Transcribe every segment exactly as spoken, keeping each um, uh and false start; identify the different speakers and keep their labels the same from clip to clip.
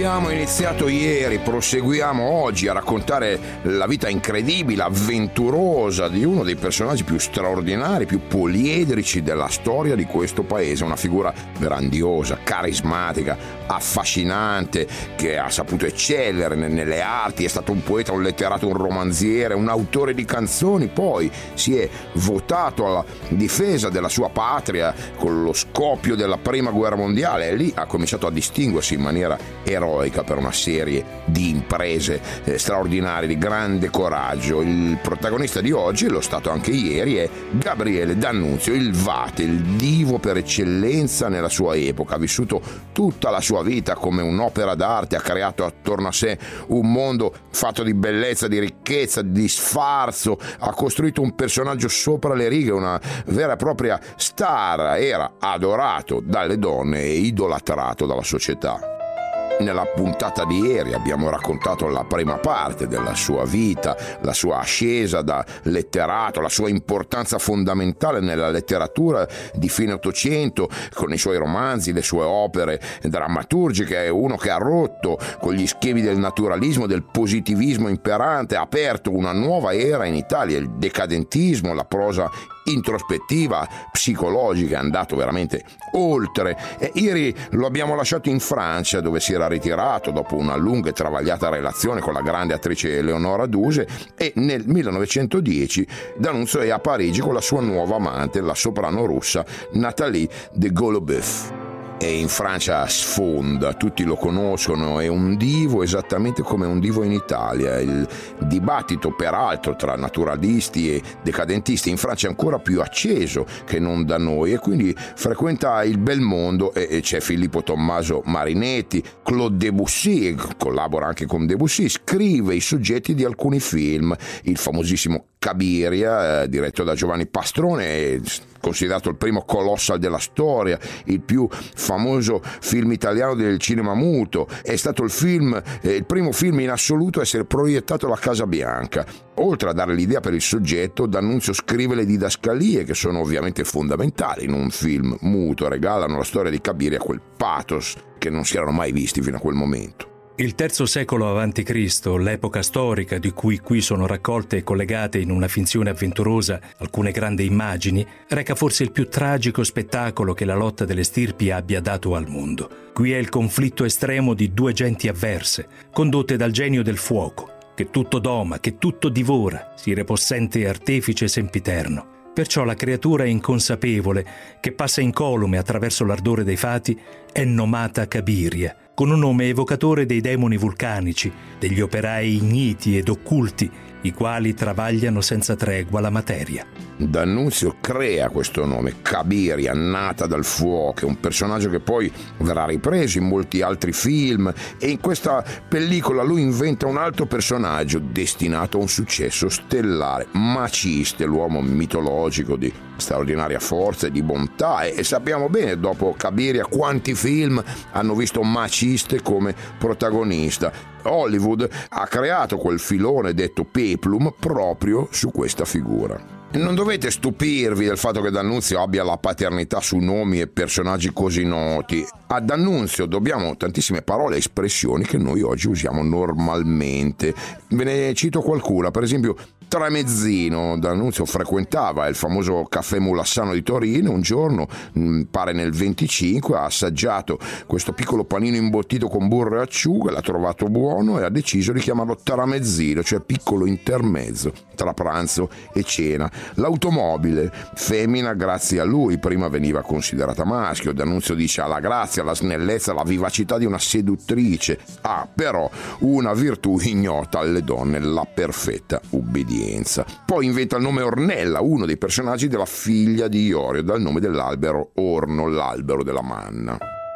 Speaker 1: abbiamo iniziato ieri, proseguiamo oggi a raccontare la vita incredibile, avventurosa di uno dei personaggi più straordinari, più poliedrici della storia di questo paese, una figura grandiosa, carismatica, affascinante, che ha saputo eccellere nelle arti, è stato un poeta, un letterato, un romanziere, un autore di canzoni, poi si è votato alla difesa della sua patria con lo scoppio della prima guerra mondiale e lì ha cominciato a distinguersi in maniera eroica per una serie di imprese eh, straordinarie, di grande coraggio. Il protagonista di oggi, lo stato anche ieri, è Gabriele D'Annunzio, il Vate, il divo per eccellenza nella sua epoca. Ha vissuto tutta la sua vita come un'opera d'arte, ha creato attorno a sé un mondo fatto di bellezza, di ricchezza, di sfarzo, ha costruito un personaggio sopra le righe, una vera e propria star, era adorato dalle donne e idolatrato dalla società. Nella puntata di ieri abbiamo raccontato la prima parte della sua vita, la sua ascesa da letterato, la sua importanza fondamentale nella letteratura di fine Ottocento, con i suoi romanzi, le sue opere drammaturgiche. È uno che ha rotto con gli schemi del naturalismo, del positivismo imperante, ha aperto una nuova era in Italia, il decadentismo, la prosa introspettiva, psicologica, è andato veramente oltre. E ieri lo abbiamo lasciato in Francia, dove si era ritirato dopo una lunga e travagliata relazione con la grande attrice Leonora Duse, e nel millenovecentodieci D'Annunzio è a Parigi con la sua nuova amante, la soprano russa Nathalie de Goloboeuf. E in Francia sfonda, tutti lo conoscono, è un divo esattamente come un divo in Italia. Il dibattito peraltro tra naturalisti e decadentisti in Francia è ancora più acceso che non da noi, e quindi frequenta il bel mondo, e c'è Filippo Tommaso Marinetti, Claude Debussy, collabora anche con Debussy, scrive i soggetti di alcuni film, il famosissimo Cabiria, eh, diretto da Giovanni Pastrone, considerato il primo colossal della storia, il più famoso film italiano del cinema muto, è stato il film, eh, il primo film in assoluto a essere proiettato alla Casa Bianca. Oltre a dare l'idea per il soggetto, D'Annunzio scrive le didascalie, che sono ovviamente fondamentali in un film muto, regalano la storia di Cabiria quel pathos che non si erano mai visti fino a quel momento.
Speaker 2: Il terzo secolo avanti Cristo, l'epoca storica di cui qui sono raccolte e collegate in una finzione avventurosa alcune grandi immagini, reca forse il più tragico spettacolo che la lotta delle stirpi abbia dato al mondo. Qui è il conflitto estremo di due genti avverse, condotte dal genio del fuoco, che tutto doma, che tutto divora, sire possente artefice sempiterno. Perciò la creatura inconsapevole, che passa incolume attraverso l'ardore dei fati, è nomata Cabiria, con un nome evocatore dei demoni vulcanici, degli operai igniti ed occulti, i quali travagliano senza tregua la materia.
Speaker 1: D'Annunzio crea questo nome, Cabiria, nata dal fuoco, è un personaggio che poi verrà ripreso in molti altri film, e in questa pellicola lui inventa un altro personaggio destinato a un successo stellare, Maciste, l'uomo mitologico di straordinaria forza e di bontà, e sappiamo bene dopo Cabiria quanti film hanno visto Maciste come protagonista. Hollywood ha creato quel filone detto peplum proprio su questa figura. Non dovete stupirvi del fatto che D'Annunzio abbia la paternità su nomi e personaggi così noti. A D'Annunzio dobbiamo tantissime parole e espressioni che noi oggi usiamo normalmente. Ve ne cito qualcuna, per esempio Tramezzino. D'Annunzio frequentava il famoso caffè Mulassano di Torino. Un giorno, pare nel venticinque, ha assaggiato questo piccolo panino imbottito con burro e acciughe, l'ha trovato buono e ha deciso di chiamarlo Tramezzino, cioè piccolo intermezzo tra pranzo e cena. L'automobile, femmina grazie a lui, prima veniva considerata maschio. D'Annunzio dice: ha la grazia, la snellezza, la vivacità di una seduttrice, ha però una virtù ignota alle donne, la perfetta ubbidienza. Poi inventa il nome Ornella, uno dei personaggi della figlia di Iorio, dal nome dell'albero Orno, l'albero della manna.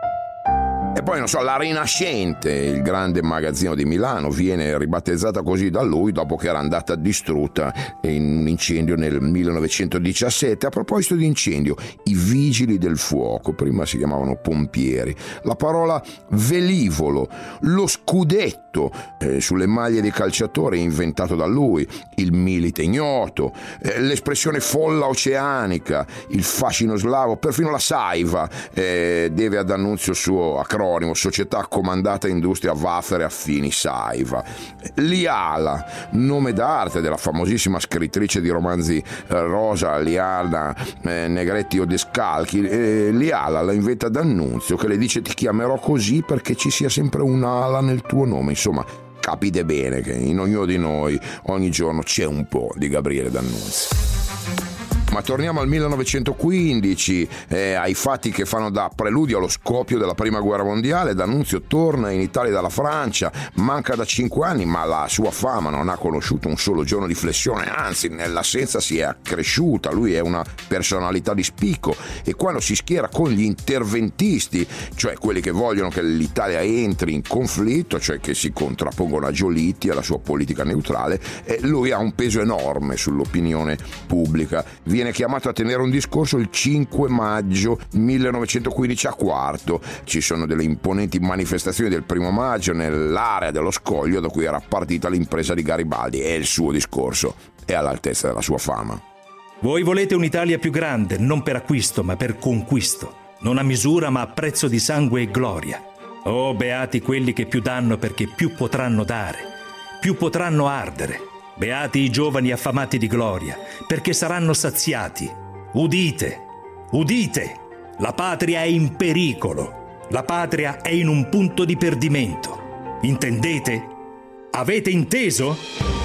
Speaker 1: E poi, non so, la Rinascente, il grande magazzino di Milano, viene ribattezzata così da lui dopo che era andata distrutta in un incendio nel millenovecentodiciassette. A proposito di incendio, i vigili del fuoco, prima si chiamavano pompieri, la parola velivolo, lo scudetto, ignoto eh, sulle maglie dei calciatori inventato da lui, il milite ignoto, eh, l'espressione folla oceanica, il fascino slavo, perfino la saiva eh, deve ad D'Annunzio il suo acronimo, Società Comandata Industria Waffen e Affini Saiva. Liala, nome d'arte della famosissima scrittrice di romanzi eh, Rosa Liana eh, Negretti Odescalchi, eh, Liala la inventa D'Annunzio, che le dice: ti chiamerò così perché ci sia sempre un'ala nel tuo nome. Insomma, capite bene che in ognuno di noi ogni giorno c'è un po' di Gabriele D'Annunzio. Ma torniamo al millenovecentoquindici, eh, ai fatti che fanno da preludio allo scoppio della prima guerra mondiale. D'Annunzio torna in Italia dalla Francia, manca da cinque anni, ma la sua fama non ha conosciuto un solo giorno di flessione, anzi nell'assenza si è accresciuta. Lui è una personalità di spicco e quando si schiera con gli interventisti, cioè quelli che vogliono che l'Italia entri in conflitto, cioè che si contrappongono a Giolitti, alla sua politica neutrale, eh, lui ha un peso enorme sull'opinione pubblica. Viene chiamato a tenere un discorso il cinque maggio millenovecentoquindici a Quarto. Ci sono delle imponenti manifestazioni del primo maggio nell'area dello Scoglio da cui era partita l'impresa di Garibaldi, e il suo discorso è all'altezza della sua fama.
Speaker 2: Voi volete un'Italia più grande, non per acquisto ma per conquisto, non a misura ma a prezzo di sangue e gloria. Oh, beati quelli che più danno, perché più potranno dare, più potranno ardere. Beati i giovani affamati di gloria, perché saranno saziati. Udite, udite, la patria è in pericolo, la patria è in un punto di perdimento. Intendete? Avete inteso?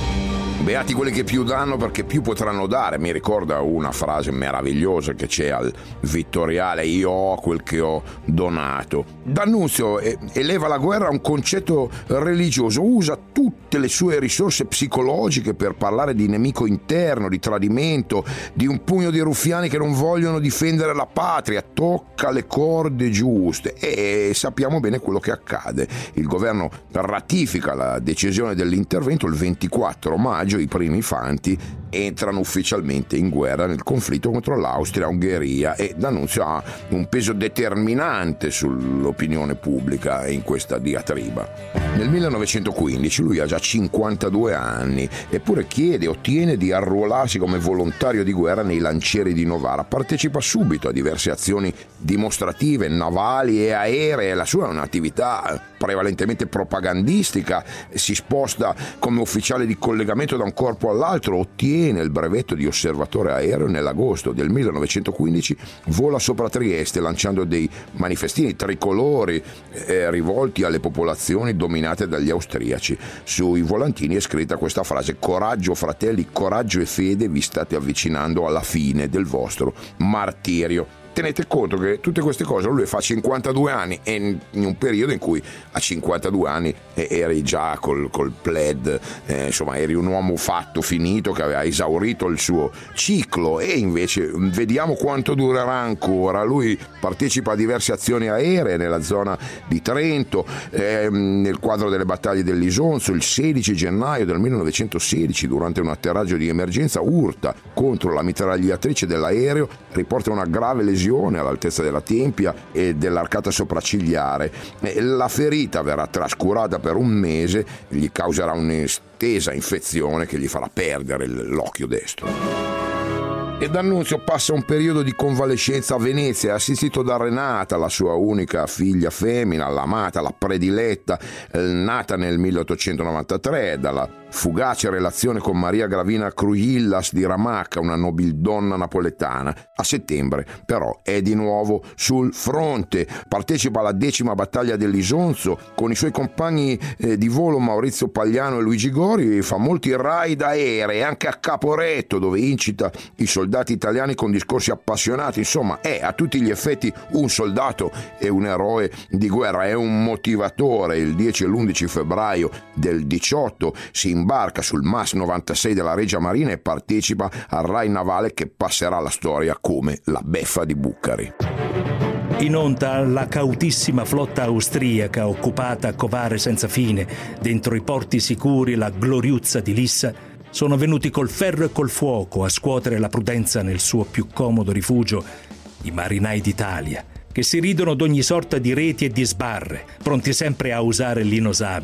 Speaker 1: Beati quelli che più danno perché più potranno dare. Mi ricorda una frase meravigliosa che c'è al Vittoriale: io ho quel che ho donato. D'Annunzio eleva la guerra a un concetto religioso, usa tutte le sue risorse psicologiche per parlare di nemico interno, di tradimento, di un pugno di ruffiani che non vogliono difendere la patria. Tocca le corde giuste e sappiamo bene quello che accade. Il governo ratifica la decisione dell'intervento il ventiquattro maggio. I primi fanti entrano ufficialmente in guerra nel conflitto contro l'Austria-Ungheria e D'Annunzio ha un peso determinante sull'opinione pubblica in questa diatriba. Nel millenovecentoquindici lui ha già cinquantadue anni, eppure chiede e ottiene di arruolarsi come volontario di guerra nei lancieri di Novara. Partecipa subito a diverse azioni dimostrative navali e aeree. La sua è un'attività prevalentemente propagandistica, si sposta come ufficiale di collegamento da un corpo all'altro, ottiene il brevetto di osservatore aereo e nell'agosto del millenovecentoquindici vola sopra Trieste lanciando dei manifestini tricolori eh, rivolti alle popolazioni dominate dagli austriaci. Sui volantini è scritta questa frase: coraggio fratelli, coraggio e fede, vi state avvicinando alla fine del vostro martirio. Tenete conto che tutte queste cose lui fa a cinquantadue anni, e in un periodo in cui a cinquantadue anni eri già col, col pled, eh, insomma eri un uomo fatto, finito, che aveva esaurito il suo ciclo, e invece vediamo quanto durerà ancora. Lui partecipa a diverse azioni aeree nella zona di Trento, eh, nel quadro delle battaglie dell'Isonzo. Il sedici gennaio del millenovecentosedici, durante un atterraggio di emergenza, urta contro la mitragliatrice dell'aereo, riporta una grave lesione all'altezza della tempia e dell'arcata sopraccigliare. La ferita verrà trascurata per un mese, gli causerà un'estesa infezione che gli farà perdere l'occhio destro. E D'Annunzio passa un periodo di convalescenza a Venezia, assistito da Renata, la sua unica figlia femmina, l'amata, la prediletta, nata nel milleottocentonovantatré dalla fugace relazione con Maria Gravina Cruillas di Ramacca, una nobildonna napoletana. A settembre però è di nuovo sul fronte, partecipa alla decima battaglia dell'Isonzo con i suoi compagni eh, di volo Maurizio Pagliano e Luigi Gori, fa molti raid aerei anche a Caporetto, dove incita i soldati italiani con discorsi appassionati. Insomma, è a tutti gli effetti un soldato e un eroe di guerra, è un motivatore. Il dieci e l'undici febbraio del diciotto si imbarca sul M A S novantasei della Regia Marina e partecipa al raid navale che passerà alla storia come la beffa di Bucari.
Speaker 2: In onta la cautissima flotta austriaca occupata a covare senza fine dentro i porti sicuri la gloriuzza di Lissa sono venuti col ferro e col fuoco a scuotere la prudenza nel suo più comodo rifugio, i marinai d'Italia, che si ridono d'ogni sorta di reti e di sbarre, pronti sempre a usare l'inosabile.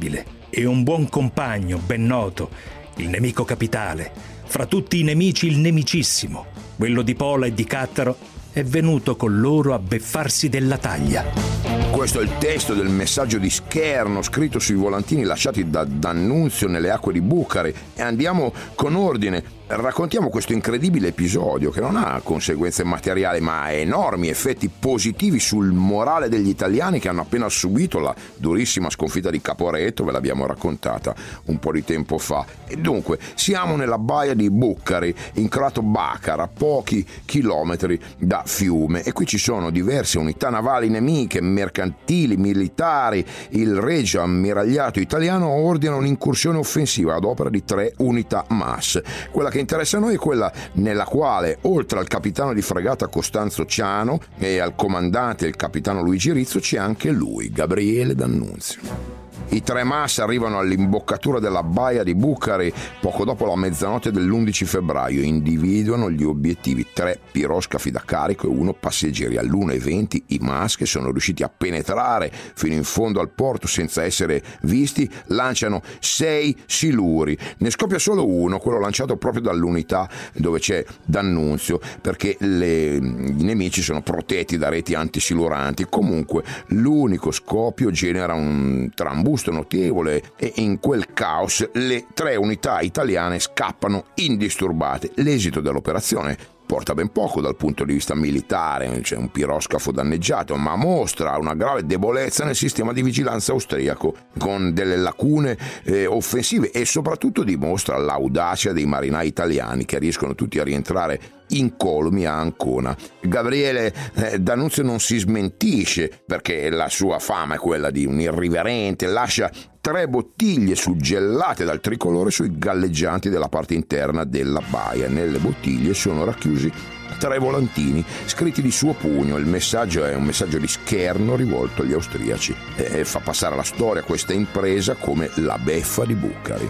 Speaker 2: e un buon compagno ben noto, il nemico capitale, fra tutti i nemici il nemicissimo, quello di Pola e di Cattaro, è venuto con loro a beffarsi della taglia.
Speaker 1: Questo è il testo del messaggio di scherno scritto sui volantini lasciati da D'Annunzio nelle acque di Bucari, e andiamo con ordine. Raccontiamo questo incredibile episodio che non ha conseguenze materiali ma ha enormi effetti positivi sul morale degli italiani che hanno appena subito la durissima sconfitta di Caporetto, ve l'abbiamo raccontata un po' di tempo fa. E dunque siamo nella baia di Bucari, in Crato Bacar, a pochi chilometri da Fiume, e qui ci sono diverse unità navali nemiche, mercantili, militari. Il Regio Ammiragliato italiano ordina un'incursione offensiva ad opera di tre unità M A S. Quella che interessa a noi è quella nella quale, oltre al capitano di fregata Costanzo Ciano e al comandante il capitano Luigi Rizzo, c'è anche lui, Gabriele D'Annunzio. I tre M A S arrivano all'imboccatura della baia di Bucari poco dopo la mezzanotte dell'undici febbraio. Individuano gli obiettivi: tre piroscafi da carico e uno passeggeri. All'una e venti i M A S, che sono riusciti a penetrare fino in fondo al porto senza essere visti, lanciano sei siluri. Ne scoppia solo uno, quello lanciato proprio dall'unità dove c'è D'Annunzio, perché le, i nemici sono protetti da reti antisiluranti. Comunque l'unico scoppio genera un trambusto notevole e in quel caos le tre unità italiane scappano indisturbate. L'esito dell'operazione porta ben poco dal punto di vista militare, c'è un piroscafo danneggiato, ma mostra una grave debolezza nel sistema di vigilanza austriaco, con delle lacune eh, offensive, e soprattutto dimostra l'audacia dei marinai italiani che riescono tutti a rientrare incolumi a Ancona. Gabriele eh, D'Annunzio non si smentisce, perché la sua fama è quella di un irriverente, lascia tre bottiglie suggellate dal tricolore sui galleggianti della parte interna della baia. Nelle bottiglie sono racchiusi tre volantini scritti di suo pugno. Il messaggio è un messaggio di scherno rivolto agli austriaci e fa passare alla storia questa impresa come la beffa di Bucari.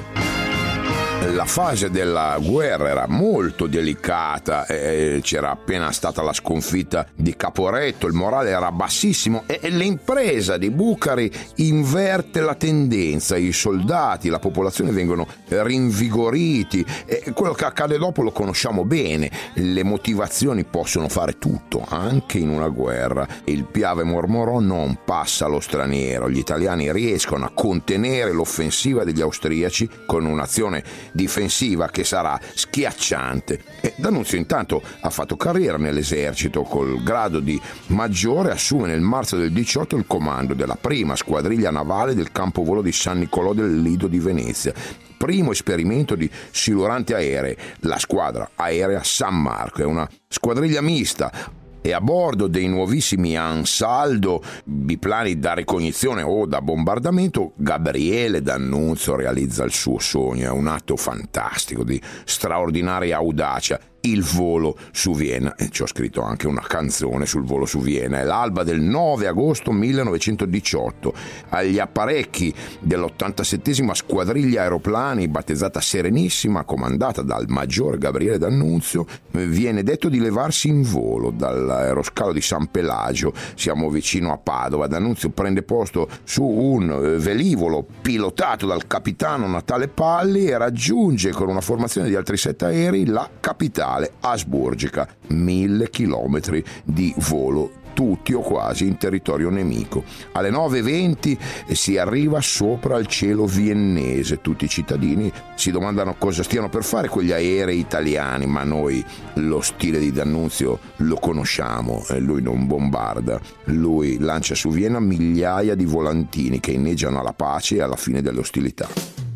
Speaker 1: La fase della guerra era molto delicata, eh, c'era appena stata la sconfitta di Caporetto, il morale era bassissimo e, e l'impresa di Bucari inverte la tendenza. I soldati, la popolazione vengono rinvigoriti, e quello che accade dopo lo conosciamo bene. Le motivazioni possono fare tutto, anche in una guerra. Il Piave mormorò non passa allo straniero. Gli italiani riescono a contenere l'offensiva degli austriaci con un'azione difensiva che sarà schiacciante. E D'Annunzio intanto ha fatto carriera nell'esercito. Col grado di maggiore assume nel marzo del diciotto il comando della prima squadriglia navale del campovolo di San Nicolò del Lido di Venezia. Primo esperimento di siluranti aerei, la squadra aerea San Marco. È una squadriglia mista e a bordo dei nuovissimi Ansaldo, biplani da ricognizione o da bombardamento, Gabriele D'Annunzio realizza il suo sogno. È un atto fantastico di straordinaria audacia. Il volo su Vienna, e ci ho scritto anche una canzone sul volo su Vienna. È l'alba del nove agosto millenovecentodiciotto. Agli apparecchi dell'ottantasettesima squadriglia aeroplani, battezzata Serenissima, comandata dal maggiore Gabriele D'Annunzio, viene detto di levarsi in volo dall'aeroscalo di San Pelagio. Siamo vicino a Padova. D'Annunzio prende posto su un velivolo pilotato dal capitano Natale Palli e raggiunge con una formazione di altri sette aerei la capitale asburgica. Mille chilometri di volo, tutti o quasi in territorio nemico. Alle nove e venti si arriva sopra il cielo viennese. Tutti i cittadini si domandano cosa stiano per fare quegli aerei italiani, ma noi lo stile di D'Annunzio lo conosciamo. Lui non bombarda, lui lancia su Vienna migliaia di volantini che inneggiano alla pace e alla fine delle ostilità.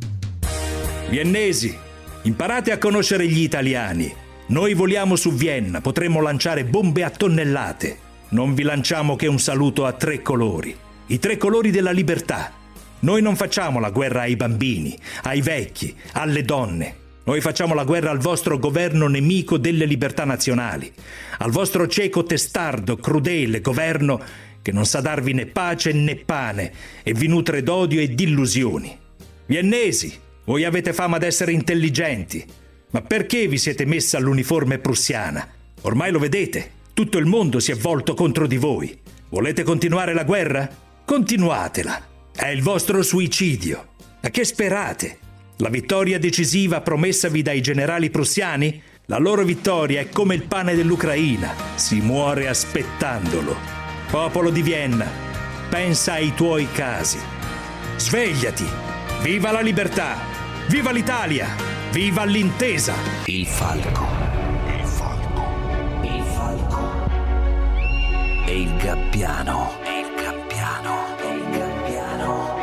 Speaker 2: Viennesi, imparate a conoscere gli italiani. Noi voliamo su Vienna, potremmo lanciare bombe a tonnellate. Non vi lanciamo che un saluto a tre colori, i tre colori della libertà. Noi non facciamo la guerra ai bambini, ai vecchi, alle donne. Noi facciamo la guerra al vostro governo nemico delle libertà nazionali, al vostro cieco testardo, crudele governo che non sa darvi né pace né pane e vi nutre d'odio e di illusioni. Viennesi, voi avete fama d'essere intelligenti, ma perché vi siete messa all'uniforme prussiana? Ormai lo vedete, tutto il mondo si è volto contro di voi. Volete continuare la guerra? Continuatela. È il vostro suicidio. A che sperate? La vittoria decisiva promessavi dai generali prussiani? La loro vittoria è come il pane dell'Ucraina, si muore aspettandolo. Popolo di Vienna, pensa ai tuoi casi. Svegliati! Viva la libertà! Viva l'Italia! Viva l'intesa!
Speaker 3: Il falco. Il falco. Il falco. E il gabbiano. E il gabbiano. E il gabbiano.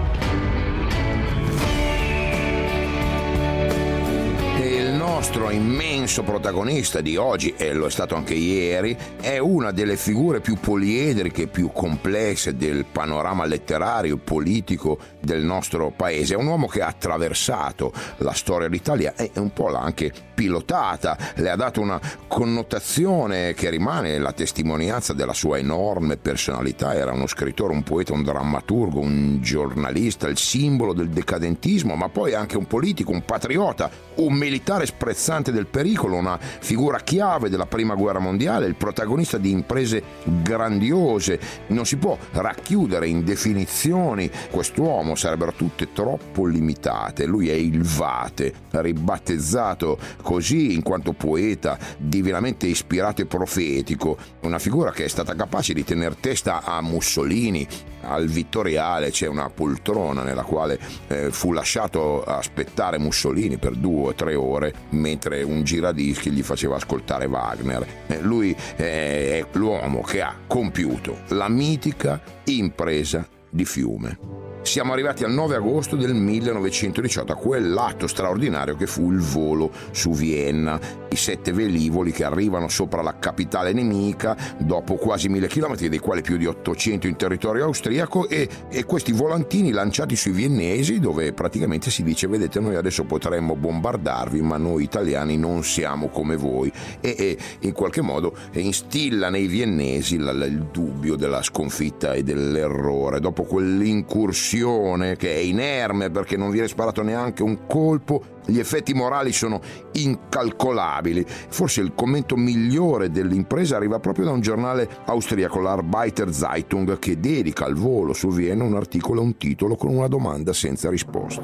Speaker 1: Il nostro immenso protagonista di oggi, e lo è stato anche ieri, è una delle figure più poliedriche, più complesse del panorama letterario e politico del nostro paese. È un uomo che ha attraversato la storia d'Italia e un po' l'ha anche pilotata, le ha dato una connotazione che rimane la testimonianza della sua enorme personalità. Era uno scrittore, un poeta, un drammaturgo, un giornalista, il simbolo del decadentismo, ma poi anche un politico, un patriota, un militare sprezzante del pericolo, una figura chiave della prima guerra mondiale, il protagonista di imprese grandiose. Non si può racchiudere in definizioni quest'uomo, sarebbero tutte troppo limitate. Lui è il Vate, ribattezzato così in quanto poeta divinamente ispirato e profetico, una figura che è stata capace di tener testa a Mussolini. Al Vittoriale c'è una poltrona nella quale eh, fu lasciato aspettare Mussolini per due o tre ore mentre un giradischi gli faceva ascoltare Wagner. Eh, lui eh, è l'uomo che ha compiuto la mitica impresa di Fiume. Siamo arrivati al nove agosto del millenovecentodiciotto, a quell'atto straordinario che fu il volo su Vienna, i sette velivoli che arrivano sopra la capitale nemica dopo quasi mille chilometri, dei quali più di ottocento in territorio austriaco, e, e questi volantini lanciati sui viennesi, dove praticamente si dice: vedete, noi adesso potremmo bombardarvi, ma noi italiani non siamo come voi, e, e in qualche modo instilla nei viennesi il, il dubbio della sconfitta e dell'errore. Dopo quell'incursione che è inerme perché non viene sparato neanche un colpo, gli effetti morali sono incalcolabili. Forse il commento migliore dell'impresa arriva proprio da un giornale austriaco, l'Arbeiter Zeitung, che dedica al volo su Vienna un articolo e un titolo con una domanda senza risposta.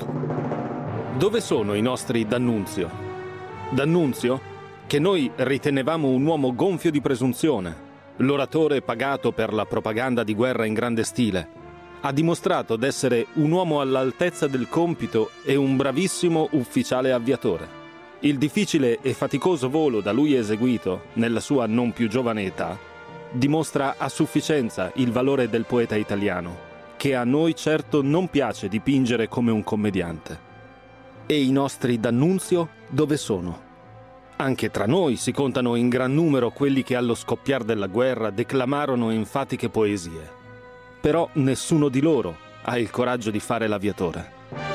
Speaker 4: Dove sono i nostri D'Annunzio? D'Annunzio, che noi ritenevamo un uomo gonfio di presunzione, l'oratore pagato per la propaganda di guerra in grande stile, ha dimostrato d'essere un uomo all'altezza del compito e un bravissimo ufficiale aviatore. Il difficile e faticoso volo da lui eseguito nella sua non più giovane età dimostra a sufficienza il valore del poeta italiano, che a noi certo non piace dipingere come un commediante. E i nostri D'Annunzio dove sono? Anche tra noi si contano in gran numero quelli che allo scoppiar della guerra declamarono enfatiche poesie. Però nessuno di loro ha il coraggio di fare l'aviatore.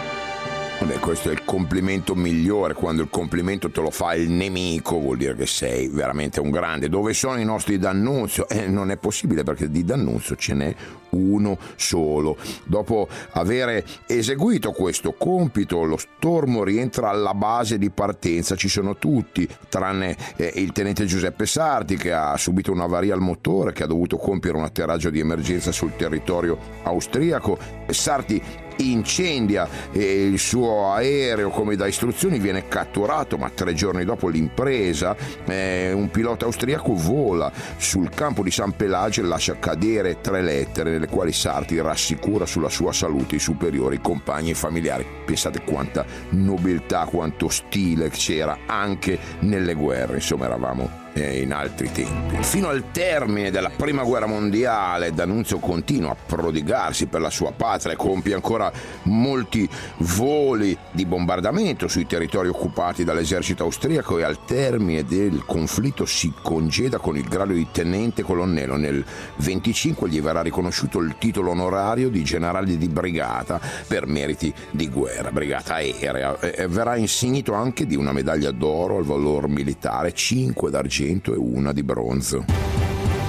Speaker 1: Beh, questo è il complimento migliore. Quando il complimento te lo fa il nemico, vuol dire che sei veramente un grande. Dove sono i nostri D'Annunzio? Eh, non è possibile, perché di D'Annunzio ce n'è uno solo. Dopo aver eseguito questo compito, lo Stormo rientra alla base di partenza. Ci sono tutti, tranne eh, il tenente Giuseppe Sarti, che ha subito un'avaria al motore, che ha dovuto compiere un atterraggio di emergenza sul territorio austriaco. Sarti incendia e il suo aereo, come da istruzioni, viene catturato, ma tre giorni dopo l'impresa eh, un pilota austriaco vola sul campo di San Pelagio e lascia cadere tre lettere nelle quali Sarti rassicura sulla sua salute i superiori, i compagni e i familiari. Pensate quanta nobiltà, quanto stile c'era anche nelle guerre. Insomma, eravamo in altri tempi. Fino al termine della prima guerra mondiale D'Annunzio continua a prodigarsi per la sua patria e compie ancora molti voli di bombardamento sui territori occupati dall'esercito austriaco, e al termine del conflitto si congeda con il grado di tenente colonnello. Nel venticinque gli verrà riconosciuto il titolo onorario di generale di brigata per meriti di guerra, brigata aerea, e verrà insignito anche di una medaglia d'oro al valor militare, cinque d'argento e una di bronzo. E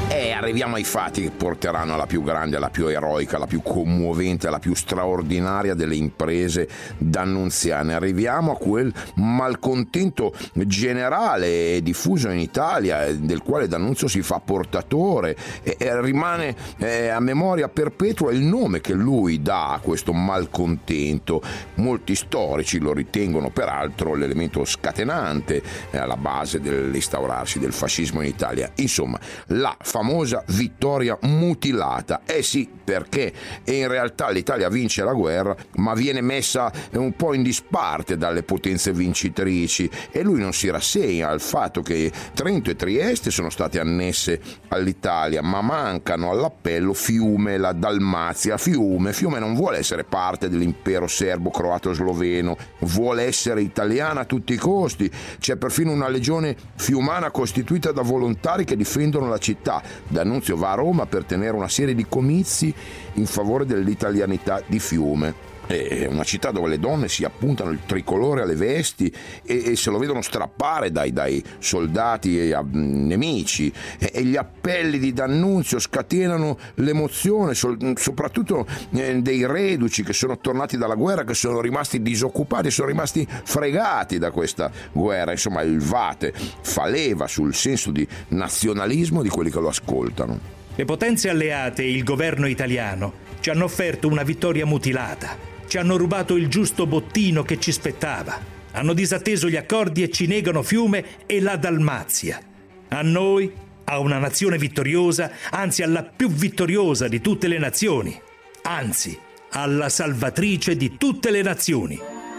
Speaker 1: arriviamo ai fatti che porteranno alla più grande, alla più eroica, alla più commovente, alla più straordinaria delle imprese dannunziane. Arriviamo a quel malcontento generale e diffuso in Italia, del quale D'Annunzio si fa portatore, e, e rimane eh, a memoria perpetua il nome che lui dà a questo malcontento. Molti storici lo ritengono peraltro l'elemento scatenante eh, alla base dell'instaurarsi del fascismo in Italia. Insomma, la famosa vittoria mutilata. Eh sì, perché in realtà l'Italia vince la guerra, ma viene messa un po' in disparte dalle potenze vincitrici, e lui non si rassegna al fatto che Trento e Trieste sono state annesse all'Italia, ma mancano all'appello Fiume e la Dalmazia. Fiume, Fiume non vuole essere parte dell'impero serbo-croato-sloveno, vuole essere italiana a tutti i costi. C'è perfino una legione fiumana costituita da volontari che difendono la città. D'Annunzio va a Roma per tenere una serie di comizi in favore dell'italianità di Fiume. È una città dove le donne si appuntano il tricolore alle vesti e, e se lo vedono strappare dai, dai soldati e a, nemici, e, e gli appelli di D'Annunzio scatenano l'emozione, so, soprattutto eh, dei reduci che sono tornati dalla guerra, che sono rimasti disoccupati, sono rimasti fregati da questa guerra. Insomma, il Vate fa leva sul senso di nazionalismo di quelli che lo ascoltano.
Speaker 2: Le potenze alleate e il governo italiano ci hanno offerto una vittoria mutilata. Ci hanno rubato il giusto bottino che ci spettava. Hanno disatteso gli accordi e ci negano Fiume e la Dalmazia. A noi, a una nazione vittoriosa, anzi alla più vittoriosa di tutte le nazioni, anzi alla salvatrice di tutte le nazioni.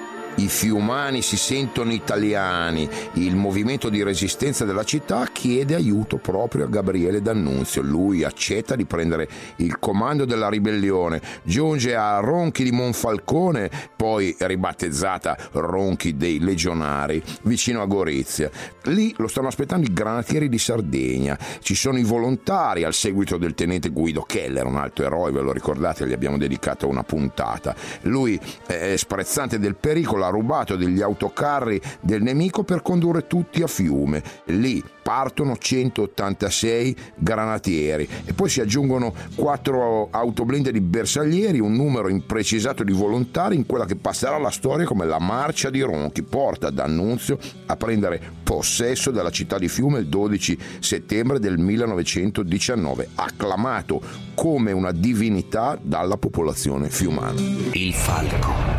Speaker 1: I fiumani si sentono italiani. Il movimento di resistenza della città chiede aiuto proprio a Gabriele D'Annunzio. Lui accetta di prendere il comando della ribellione, giunge a Ronchi di Monfalcone, poi ribattezzata Ronchi dei Legionari, vicino a Gorizia. Lì lo stanno aspettando i granatieri di Sardegna. Ci sono i volontari al seguito del tenente Guido Keller, un altro eroe, ve lo ricordate, gli abbiamo dedicato una puntata. Lui è sprezzante del pericolo, ha rubato degli autocarri del nemico per condurre tutti a Fiume. Lì partono centottantasei granatieri e poi si aggiungono quattro autoblinde di bersaglieri, un numero imprecisato di volontari in quella che passerà alla storia come la marcia di Ronchi. Porta D'Annunzio a prendere possesso della città di Fiume il dodici settembre del millenovecentodiciannove, acclamato come una divinità dalla popolazione fiumana.
Speaker 3: Il falco.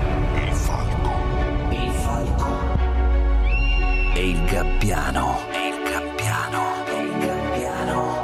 Speaker 3: E il gabbiano. E il gabbiano. E il gabbiano.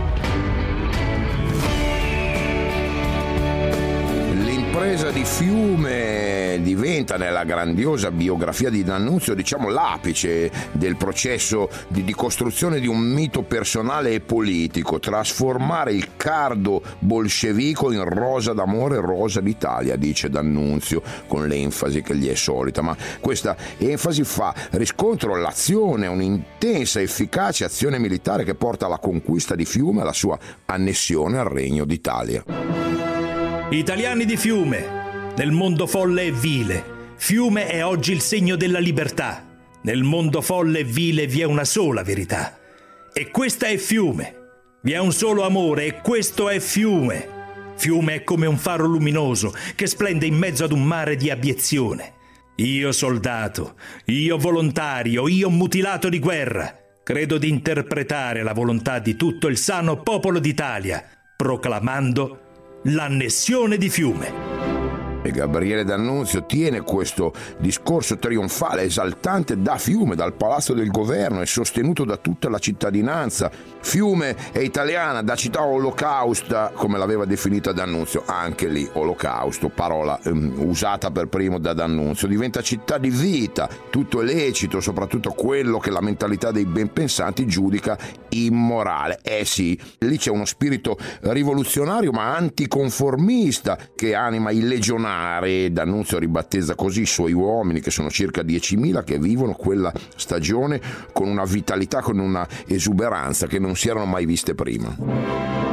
Speaker 1: L'impresa di Fiume diventa nella grandiosa biografia di D'Annunzio, diciamo, l'apice del processo di, di costruzione di un mito personale e politico, trasformare il cardo bolscevico in rosa d'amore, rosa d'Italia, dice D'Annunzio con l'enfasi che gli è solita, ma questa enfasi fa riscontro all'azione, un'intensa efficace azione militare che porta alla conquista di Fiume e alla sua annessione al Regno d'Italia.
Speaker 2: Italiani di Fiume, nel mondo folle e vile, Fiume è oggi il segno della libertà. Nel mondo folle e vile vi è una sola verità, e questa è Fiume. Vi è un solo amore, e questo è Fiume. Fiume è come un faro luminoso che splende in mezzo ad un mare di abiezione. Io soldato, io volontario, io mutilato di guerra, credo di interpretare la volontà di tutto il sano popolo d'Italia, proclamando l'annessione di Fiume.
Speaker 1: E Gabriele D'Annunzio tiene questo discorso trionfale, esaltante da Fiume, dal palazzo del governo, e sostenuto da tutta la cittadinanza. Fiume è italiana, da città olocausta, come l'aveva definita D'Annunzio. Anche lì olocausto, parola um, usata per primo da D'Annunzio. Diventa città di vita, tutto è lecito, soprattutto quello che la mentalità dei ben pensanti giudica immorale. Eh sì, lì c'è uno spirito rivoluzionario ma anticonformista che anima i legionari. D'Annunzio ribattezza così i suoi uomini, che sono circa diecimila, che vivono quella stagione con una vitalità, con una esuberanza che non si erano mai viste prima.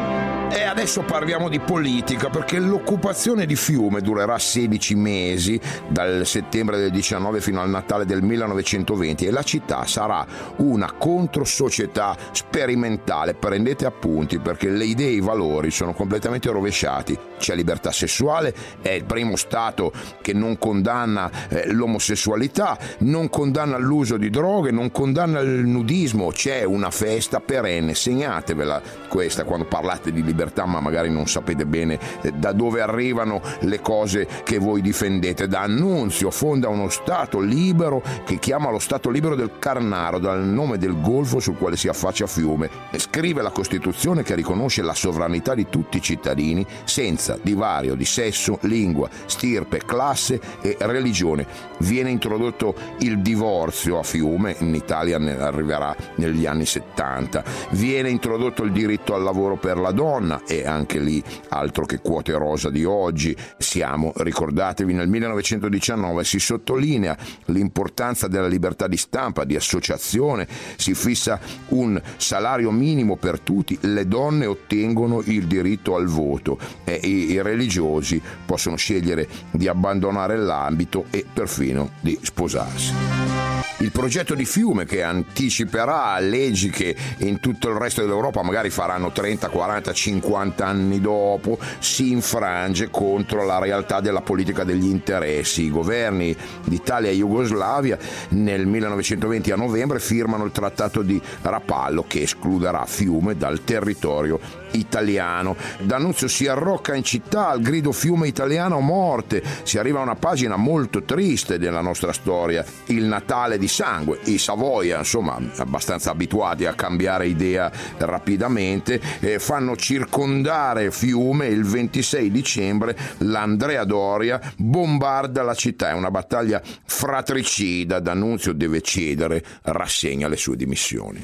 Speaker 1: E adesso parliamo di politica, perché l'occupazione di Fiume durerà sedici mesi, dal settembre del diciannove fino al Natale del millenovecentoventi, e la città sarà una controsocietà sperimentale. Prendete appunti, perché le idee e i valori sono completamente rovesciati. C'è libertà sessuale, è il primo Stato che non condanna eh, l'omosessualità, non condanna l'uso di droghe, non condanna il nudismo. C'è una festa perenne, segnatevela questa quando parlate di libertà, ma magari non sapete bene eh, da dove arrivano le cose che voi difendete. D'Annunzio fonda uno Stato libero che chiama lo Stato libero del Carnaro, dal nome del golfo sul quale si affaccia Fiume. Scrive la Costituzione che riconosce la sovranità di tutti i cittadini senza divario di sesso, lingua, stirpe, classe e religione. Viene introdotto il divorzio a Fiume, in Italia ne arriverà negli anni settanta. Viene introdotto il diritto al lavoro per la donna, e anche lì altro che quote rosa di oggi. Siamo, ricordatevi, nel millenovecentodiciannove si sottolinea l'importanza della libertà di stampa, di associazione, si fissa un salario minimo per tutti, le donne ottengono il diritto al voto e i i religiosi possono scegliere di abbandonare l'ambito e perfino di sposarsi. Il progetto di Fiume, che anticiperà leggi che in tutto il resto dell'Europa magari faranno trenta, quaranta, cinquanta anni dopo, si infrange contro la realtà della politica degli interessi. I governi d'Italia e Jugoslavia nel millenovecentoventi a novembre firmano il Trattato di Rapallo, che escluderà Fiume dal territorio italiano. D'Annunzio si arrocca in città al grido "Fiume italiano, morte". Si arriva a una pagina molto triste della nostra storia, il Natale di sangue. I Savoia, insomma, abbastanza abituati a cambiare idea rapidamente, eh, fanno circondare Fiume. Il ventisei dicembre l'Andrea Doria bombarda la città. È una battaglia fratricida. D'Annunzio deve cedere, rassegna le sue dimissioni.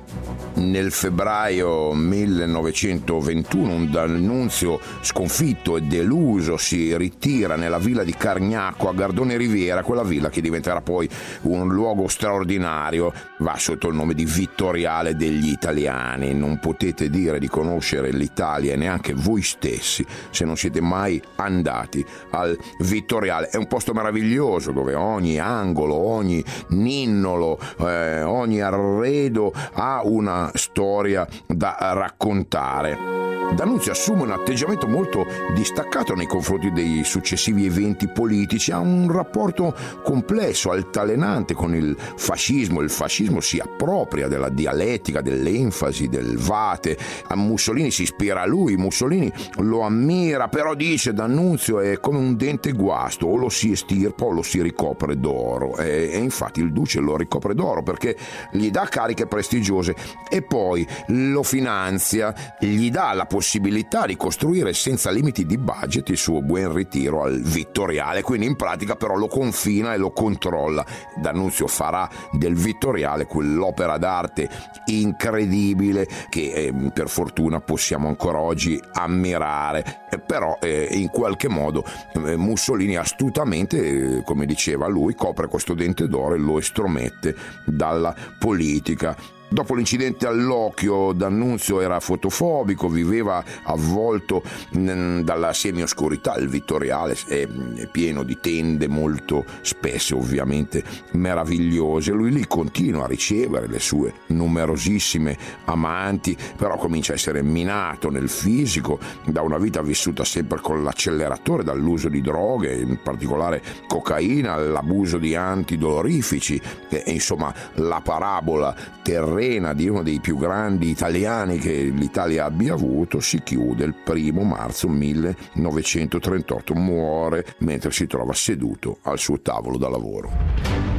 Speaker 1: Nel febbraio millenovecentoventuno un D'Annunzio sconfitto e deluso si ritira nella villa di Cargnacco a Gardone Riviera, quella villa che diventerà poi un luogo straordinario, va sotto il nome di Vittoriale degli Italiani. Non potete dire di conoscere l'Italia, e neanche voi stessi, se non siete mai andati al Vittoriale. È un posto meraviglioso dove ogni angolo, ogni ninnolo, eh, ogni arredo ha una storia da raccontare. D'Annunzio assume un atteggiamento molto distaccato nei confronti dei successivi eventi politici, ha un rapporto complesso, altalenante con il fascismo. Il fascismo si appropria della dialettica, dell'enfasi, del vate. A Mussolini si ispira a lui, Mussolini lo ammira, però dice D'Annunzio è come un dente guasto, o lo si estirpa o lo si ricopre d'oro, e, e infatti il duce lo ricopre d'oro perché gli dà cariche prestigiose e poi lo finanzia, gli dà la possibilità di costruire senza limiti di budget il suo Buen Ritiro al Vittoriale, quindi in pratica però lo confina e lo controlla. D'Annunzio farà del Vittoriale quell'opera d'arte incredibile che eh, per fortuna possiamo ancora oggi ammirare, eh, però eh, in qualche modo eh, Mussolini astutamente, eh, come diceva lui, copre questo dente d'oro e lo estromette dalla politica. Dopo l'incidente all'occhio, D'Annunzio era fotofobico, viveva avvolto dalla semioscurità. Il Vittoriale è pieno di tende molto spesse, ovviamente meravigliose. Lui lì continua a ricevere le sue numerosissime amanti, però comincia a essere minato nel fisico da una vita vissuta sempre con l'acceleratore, dall'uso di droghe, in particolare cocaina, l'abuso di antidolorifici, e insomma la parabola terrena di uno dei più grandi italiani che l'Italia abbia avuto si chiude il primo marzo millenovecentotrentotto. Muore mentre si trova seduto al suo tavolo da lavoro.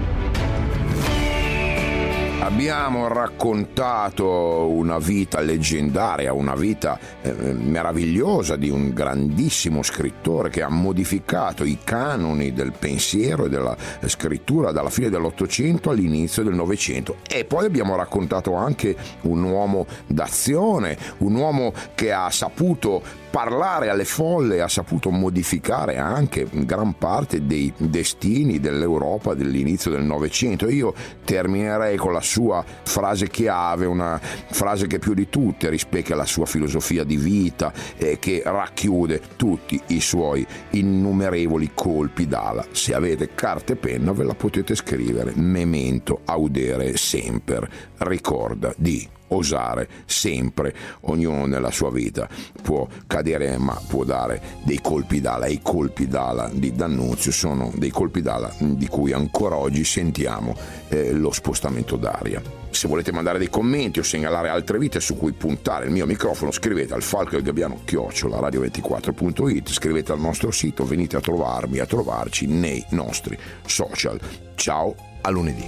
Speaker 1: Abbiamo raccontato una vita leggendaria, una vita eh, meravigliosa di un grandissimo scrittore che ha modificato i canoni del pensiero e della scrittura dalla fine dell'Ottocento all'inizio del Novecento. E poi abbiamo raccontato anche un uomo d'azione, un uomo che ha saputo parlare alle folle, ha saputo modificare anche gran parte dei destini dell'Europa dell'inizio del Novecento. Io terminerei con la sua frase chiave, una frase che più di tutte rispecchia la sua filosofia di vita e che racchiude tutti i suoi innumerevoli colpi d'ala. Se avete carta e penna ve la potete scrivere: memento audere semper, ricorda di osare sempre. Ognuno nella sua vita può cadere, ma può dare dei colpi d'ala, e i colpi d'ala di D'Annunzio sono dei colpi d'ala di cui ancora oggi sentiamo eh, lo spostamento d'aria. Se volete mandare dei commenti o segnalare altre vite su cui puntare il mio microfono, scrivete al falco e il gabbiano chiocciola radio ventiquattro punto it, scrivete al nostro sito, venite a trovarmi, a trovarci nei nostri social. Ciao, a lunedì.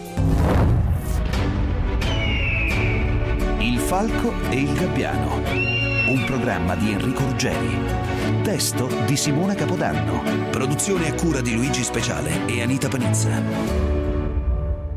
Speaker 3: Il Falco e il Gabbiano, un programma di Enrico Ruggeri, testo di Simona Capodanno, produzione a cura di Luigi Speciale e Anita Panizza.